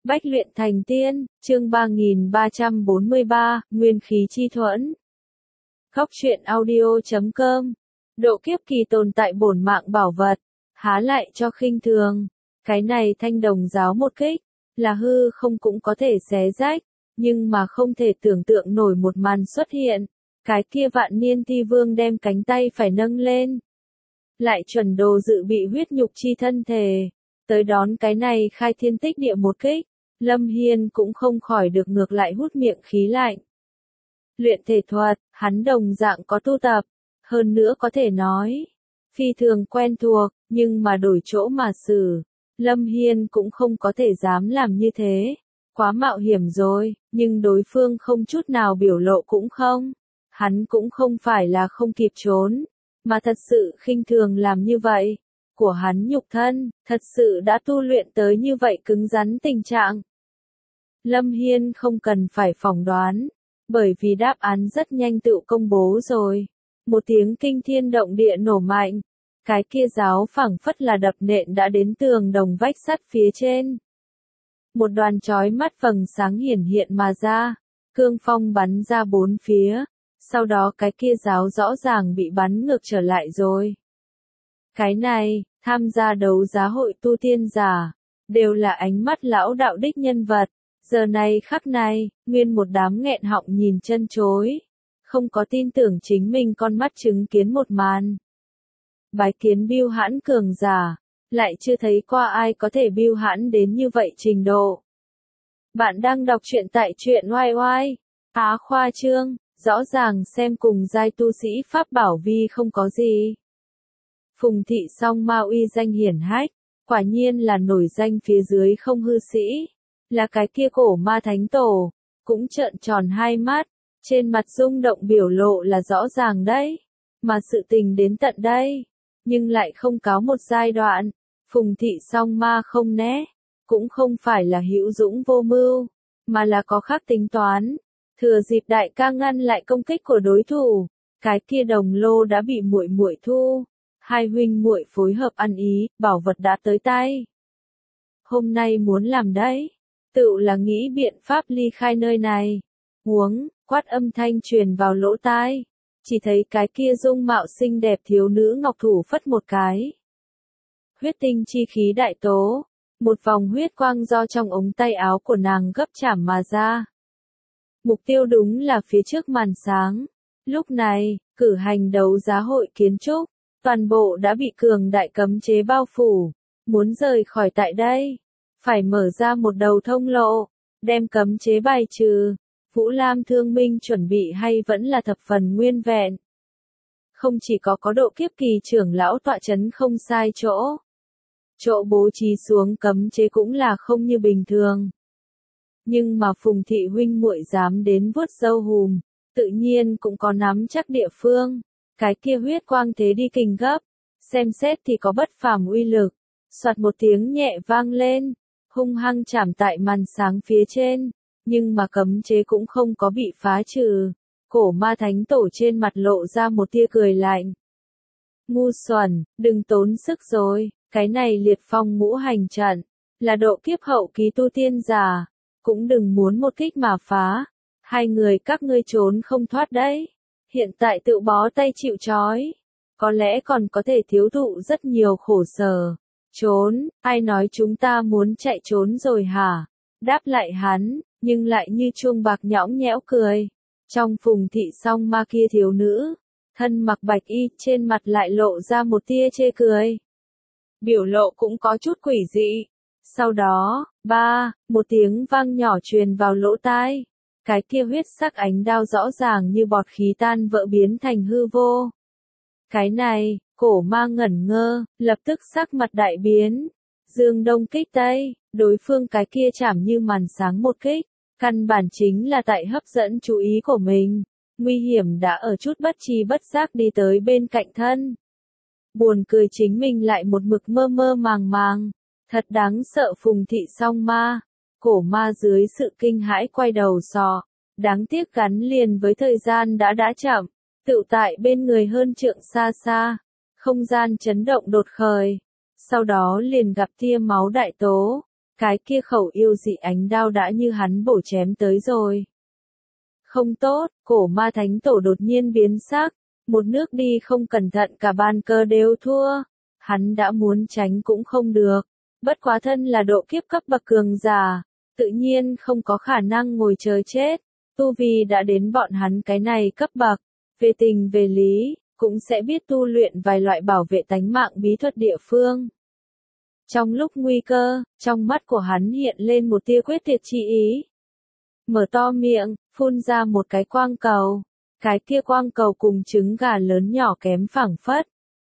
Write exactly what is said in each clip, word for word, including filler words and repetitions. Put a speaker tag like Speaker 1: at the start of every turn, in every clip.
Speaker 1: Bách luyện thành tiên, chương ba nghìn ba trăm bốn mươi ba, Nguyên khí chi thuẫn. Góc truyện audio chấm com. Độ kiếp kỳ tồn tại bổn mạng bảo vật, há lại cho khinh thường. Cái này Thanh Đồng giáo một kích, là hư không cũng có thể xé rách, nhưng mà không thể tưởng tượng nổi một màn xuất hiện. Cái kia Vạn Niên Ti Vương đem cánh tay phải nâng lên, lại chuẩn đồ dự bị huyết nhục chi thân thể, tới đón cái này khai thiên tích địa một kích. Lâm Hiên cũng không khỏi được ngược lại hút miệng khí lạnh. Luyện thể thuật, hắn đồng dạng có tu tập, hơn nữa có thể nói phi thường quen thuộc, nhưng mà đổi chỗ mà xử, Lâm Hiên cũng không có thể dám làm như thế. Quá mạo hiểm rồi, nhưng đối phương không chút nào biểu lộ cũng không. Hắn cũng không phải là không kịp trốn, mà thật sự khinh thường làm như vậy. Của hắn nhục thân, thật sự đã tu luyện tới như vậy cứng rắn tình trạng. Lâm Hiên không cần phải phỏng đoán, bởi vì đáp án rất nhanh tự công bố rồi. Một tiếng kinh thiên động địa nổ mạnh, cái kia giáo phảng phất là đập nện đã đến tường đồng vách sắt phía trên. Một đoàn chói mắt vầng sáng hiển hiện mà ra, cương phong bắn ra bốn phía, sau đó cái kia giáo rõ ràng bị bắn ngược trở lại rồi. Cái này, tham gia đấu giá hội tu tiên giả, đều là ánh mắt lão đạo đích nhân vật. Giờ này khắc này, nguyên một đám nghẹn họng nhìn chân chối, không có tin tưởng chính mình con mắt chứng kiến một màn. Bái kiến bưu hãn cường giả, lại chưa thấy qua ai có thể bưu hãn đến như vậy trình độ. Bạn đang đọc truyện tại truyện oai oai, Á khoa trương, rõ ràng xem cùng giai tu sĩ pháp bảo vi không có gì. Phùng thị song ma uy danh hiển hách, quả nhiên là nổi danh phía dưới không hư sĩ. Là cái kia cổ ma thánh tổ, cũng trợn tròn hai mắt, trên mặt rung động biểu lộ là rõ ràng đấy. Mà sự tình đến tận đây, nhưng lại không cáo một giai đoạn, Phùng thị song ma không né, cũng không phải là hữu dũng vô mưu, mà là có khác tính toán. Thừa dịp đại ca ngăn lại công kích của đối thủ, cái kia đồng lô đã bị muội muội thu, hai huynh muội phối hợp ăn ý, bảo vật đã tới tay. Hôm nay muốn làm đấy. Tự là nghĩ biện pháp ly khai nơi này. Huống, quát âm thanh truyền vào lỗ tai. Chỉ thấy cái kia dung mạo xinh đẹp thiếu nữ ngọc thủ phất một cái. Huyết tinh chi khí đại tố. Một vòng huyết quang do trong ống tay áo của nàng gấp chảm mà ra. Mục tiêu đúng là phía trước màn sáng. Lúc này, cử hành đấu giá hội kiến trúc. Toàn bộ đã bị cường đại cấm chế bao phủ. Muốn rời khỏi tại đây. Phải mở ra một đầu thông lộ, đem cấm chế bài trừ. Vũ Lam Thương Minh chuẩn bị hay vẫn là thập phần nguyên vẹn. Không chỉ có có độ kiếp kỳ trưởng lão tọa chấn không sai chỗ. Chỗ bố trí xuống cấm chế cũng là không như bình thường. Nhưng mà Phùng thị huynh muội dám đến vuốt râu hùm, tự nhiên cũng có nắm chắc địa phương. Cái kia huyết quang thế đi kình gấp, xem xét thì có bất phàm uy lực. Soạt một tiếng nhẹ vang lên. Hung hăng chạm tại màn sáng phía trên, nhưng mà cấm chế cũng không có bị phá trừ. Cổ ma thánh tổ trên mặt lộ ra một tia cười lạnh. Ngu xuẩn, đừng tốn sức rồi, cái này liệt phong ngũ hành trận, là độ kiếp hậu kỳ tu tiên giả, cũng đừng muốn một kích mà phá. Hai người các ngươi trốn không thoát đấy, hiện tại tự bó tay chịu trói, có lẽ còn có thể thiếu thụ rất nhiều khổ sở. Trốn, ai nói chúng ta muốn chạy trốn rồi hả? Đáp lại hắn, nhưng lại như chuông bạc nhõng nhẽo cười. Trong Phùng thị song ma kia thiếu nữ, thân mặc bạch y trên mặt lại lộ ra một tia chê cười. Biểu lộ cũng có chút quỷ dị. Sau đó, ba, một tiếng vang nhỏ truyền vào lỗ tai. Cái kia huyết sắc ánh đao rõ ràng như bọt khí tan vỡ biến thành hư vô. Cái này, cổ ma ngẩn ngơ, lập tức sắc mặt đại biến. Dương đông kích tây, đối phương cái kia chảm như màn sáng một kích. Căn bản chính là tại hấp dẫn chú ý của mình. Nguy hiểm đã ở chút bất tri bất giác đi tới bên cạnh thân. Buồn cười chính mình lại một mực mơ mơ màng màng. Thật đáng sợ Phùng thị song ma. Cổ ma dưới sự kinh hãi quay đầu sò. Đáng tiếc gắn liền với thời gian đã đã chậm. Tự tại bên người hơn trượng xa xa. Không gian chấn động đột khởi. Sau đó liền gặp tia máu đại tố. Cái kia khẩu yêu dị ánh đao đã như hắn bổ chém tới rồi. Không tốt, cổ ma thánh tổ đột nhiên biến sắc, một nước đi không cẩn thận cả ban cơ đều thua. Hắn đã muốn tránh cũng không được, bất quá thân là độ kiếp cấp bậc cường giả, tự nhiên không có khả năng ngồi chờ chết. Tu vi đã đến bọn hắn cái này cấp bậc, về tình về lý, cũng sẽ biết tu luyện vài loại bảo vệ tánh mạng bí thuật địa phương. Trong lúc nguy cơ, trong mắt của hắn hiện lên một tia quyết tuyệt chi ý. Mở to miệng, phun ra một cái quang cầu. Cái kia quang cầu cùng trứng gà lớn nhỏ kém phảng phất.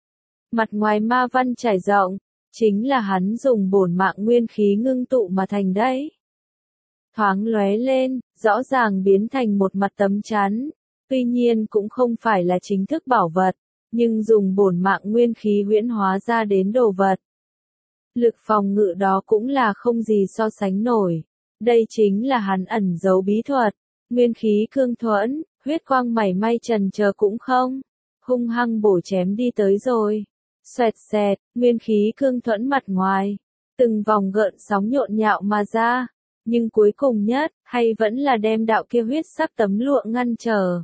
Speaker 1: Mặt ngoài ma văn trải rộng, chính là hắn dùng bổn mạng nguyên khí ngưng tụ mà thành đấy. Thoáng lóe lên, rõ ràng biến thành một mặt tấm chắn. Tuy nhiên cũng không phải là chính thức bảo vật, nhưng dùng bổn mạng nguyên khí huyễn hóa ra đến đồ vật. Lực phòng ngự đó cũng là không gì so sánh nổi. Đây chính là hắn ẩn giấu bí thuật, nguyên khí cương thuẫn, huyết quang mảy may chần chờ cũng không. Hung hăng bổ chém đi tới rồi. Xoẹt xẹt, nguyên khí cương thuẫn mặt ngoài. Từng vòng gợn sóng nhộn nhạo mà ra. Nhưng cuối cùng nhất, hay vẫn là đem đạo kia huyết sắc tấm lụa ngăn trở.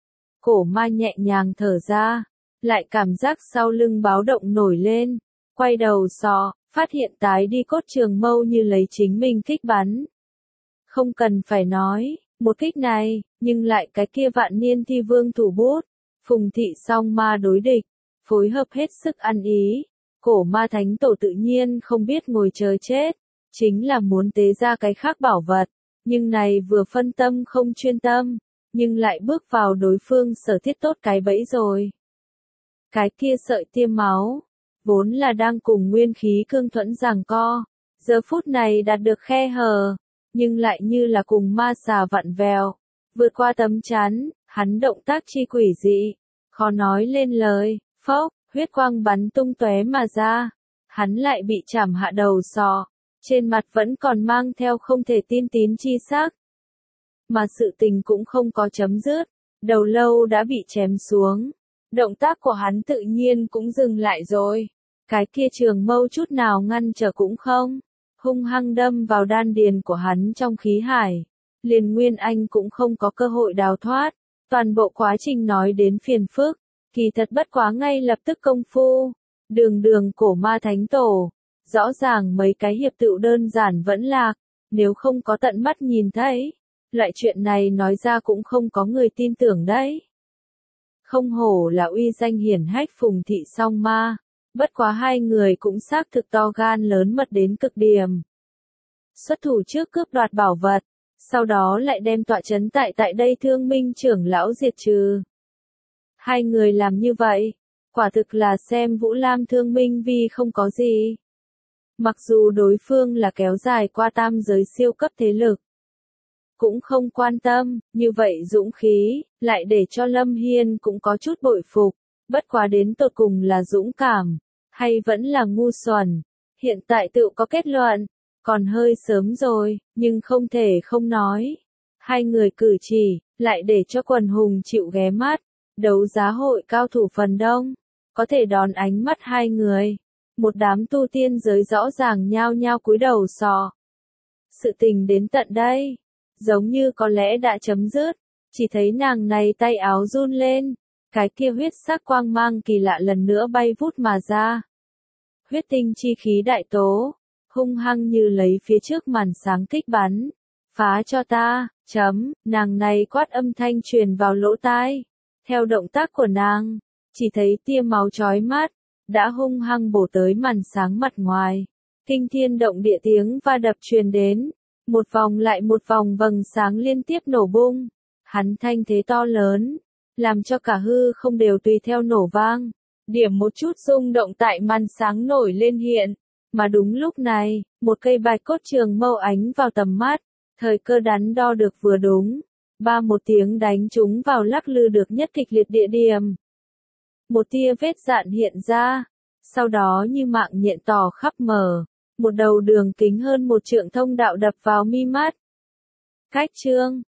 Speaker 1: Cổ ma nhẹ nhàng thở ra, lại cảm giác sau lưng báo động nổi lên. Quay đầu sò, phát hiện tái đi cốt trường mâu như lấy chính mình kích bắn. Không cần phải nói, một kích này, nhưng lại cái kia vạn niên thi vương thủ bút. Phùng thị song ma đối địch, phối hợp hết sức ăn ý. Cổ ma thánh tổ tự nhiên không biết ngồi chờ chết, chính là muốn tế ra cái khác bảo vật. Nhưng này vừa phân tâm không chuyên tâm, nhưng lại bước vào đối phương sở thiết tốt cái bẫy rồi. Cái kia sợi tiêm máu, vốn là đang cùng nguyên khí cương thuẫn giằng co, giờ phút này đạt được khe hở, nhưng lại như là cùng ma xà vặn vèo, vượt qua tấm chắn, hắn động tác chi quỷ dị, khó nói lên lời, phốc, huyết quang bắn tung tóe mà ra, hắn lại bị chảm hạ đầu sọ, trên mặt vẫn còn mang theo không thể tin tín chi sắc. Mà sự tình cũng không có chấm dứt, đầu lâu đã bị chém xuống. Động tác của hắn tự nhiên cũng dừng lại rồi. Cái kia trường mâu chút nào ngăn trở cũng không. Hung hăng đâm vào đan điền của hắn trong khí hải. Liền Nguyên Anh cũng không có cơ hội đào thoát. Toàn bộ quá trình nói đến phiền phức. Kỳ thật bất quá ngay lập tức công phu. Đường đường cổ ma thánh tổ. Rõ ràng mấy cái hiệp tựu đơn giản vẫn lạc. Nếu không có tận mắt nhìn thấy. Loại chuyện này nói ra cũng không có người tin tưởng đấy. Không hổ là uy danh hiển hách Phùng thị song ma, bất quá hai người cũng xác thực to gan lớn mật đến cực điểm. Xuất thủ trước cướp đoạt bảo vật, sau đó lại đem tọa chấn tại tại đây Thương Minh trưởng lão diệt trừ. Hai người làm như vậy, quả thực là xem Vũ Lam Thương Minh Vi không có gì. Mặc dù đối phương là kéo dài qua tam giới siêu cấp thế lực, cũng không quan tâm, như vậy dũng khí, lại để cho Lâm Hiên cũng có chút bội phục, bất quá đến tột cùng là dũng cảm, hay vẫn là ngu xuẩn, hiện tại tự có kết luận, còn hơi sớm rồi, nhưng không thể không nói. Hai người cử chỉ, lại để cho quần hùng chịu ghé mắt, đấu giá hội cao thủ phần đông, có thể đón ánh mắt hai người, một đám tu tiên giới rõ ràng nhao nhao cúi đầu sọ. Sự tình đến tận đây. Giống như có lẽ đã chấm dứt, chỉ thấy nàng này tay áo run lên, cái kia huyết sắc quang mang kỳ lạ lần nữa bay vút mà ra. Huyết tinh chi khí đại tố, hung hăng như lấy phía trước màn sáng kích bắn, phá cho ta, chấm, nàng này quát âm thanh truyền vào lỗ tai. Theo động tác của nàng, chỉ thấy tia máu chói mắt, đã hung hăng bổ tới màn sáng mặt ngoài. Kinh thiên động địa tiếng va đập truyền đến. Một vòng lại một vòng vầng sáng liên tiếp nổ bung, hắn thanh thế to lớn, làm cho cả hư không đều tùy theo nổ vang, điểm một chút rung động tại màn sáng nổi lên hiện, mà đúng lúc này, một cây bạch cốt trường mâu ánh vào tầm mắt, thời cơ đắn đo được vừa đúng, ba một tiếng đánh trúng vào lắc lư được nhất kịch liệt địa điểm. Một tia vết dạn hiện ra, sau đó như mạng nhện tỏ khắp mở. Một đầu đường kính hơn một trượng thông đạo đập vào mi mắt. Cách chương,